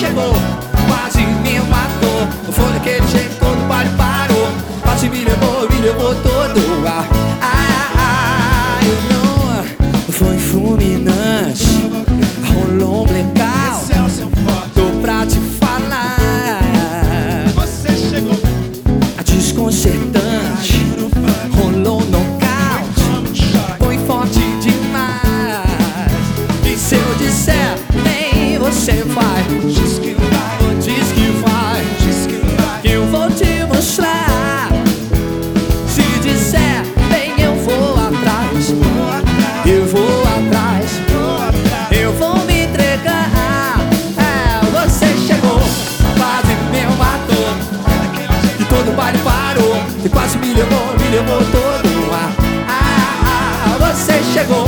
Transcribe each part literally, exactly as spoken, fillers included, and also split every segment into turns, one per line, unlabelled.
chegou, quase me matou. Foi daquele jeito, todo baile parou. Quase me levou, me levou todo. Ah, ah, ah, eu não. Foi fulminante, rolou um blackout. Tô pra te falar.
Você chegou
desconcertante, rolou um nocaute. Foi forte demais. E se eu disser, nem você vai.
Diz que vai,
Diz que vai,
diz que vai.
eu vou te mostrar. Se disser, bem, eu vou atrás.
Vou atrás,
Eu vou atrás,
vou atrás.
eu vou me entregar. É, você chegou, quase me matou. E todo o baile parou. E quase me levou, me levou todo. Ah, ah, ah, você chegou.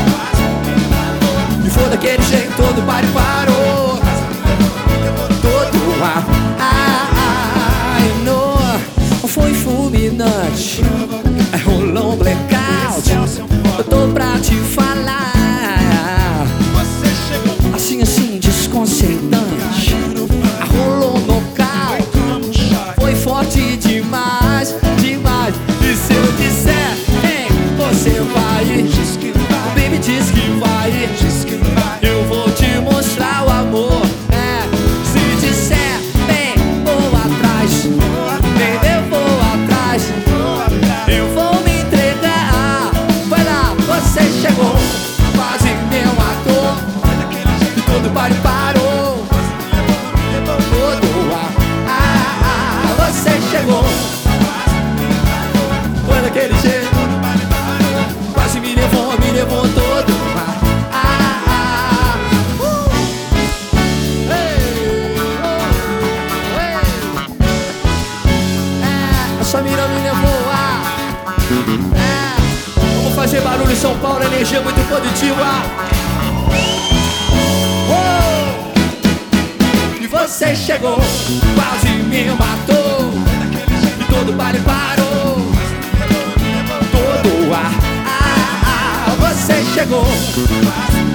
E foi daquele jeito, todo o baile parou. Todo ar, ah, ah, e no, foi fulminante, rolou um blackout. Eu tô pra te falar.
Você chegou
Assim, assim, desconcertante, rolou um nocaute.
como um chá.
Foi forte demais, demais. E se eu disser, ei, você vai.
Diz que
O
vai,
baby diz que vai.
diz que vai.
Eu vou te mostrar o amor. É, se disser, bem, vou atrás.
Vou atrás,
Bem, eu vou atrás.
vou atrás.
Eu vou me entregar. Vai lá, você chegou, quase me matou.
Foi daquele jeito,
E todo o baile parou.
me levou,
Todo ar, ah, ah, você chegou, foi daquele jeito,
todo baile parou.
quase me levou, me levou todo. Ah, ah, ah, uh. Ei, oh, ei. É, essa mina me levou a. É, vamos fazer barulho em São Paulo, energia muito positiva. Oh! E você chegou, quase me matou. E todo o baile parou. Todo ar, ah, ah, você chegou.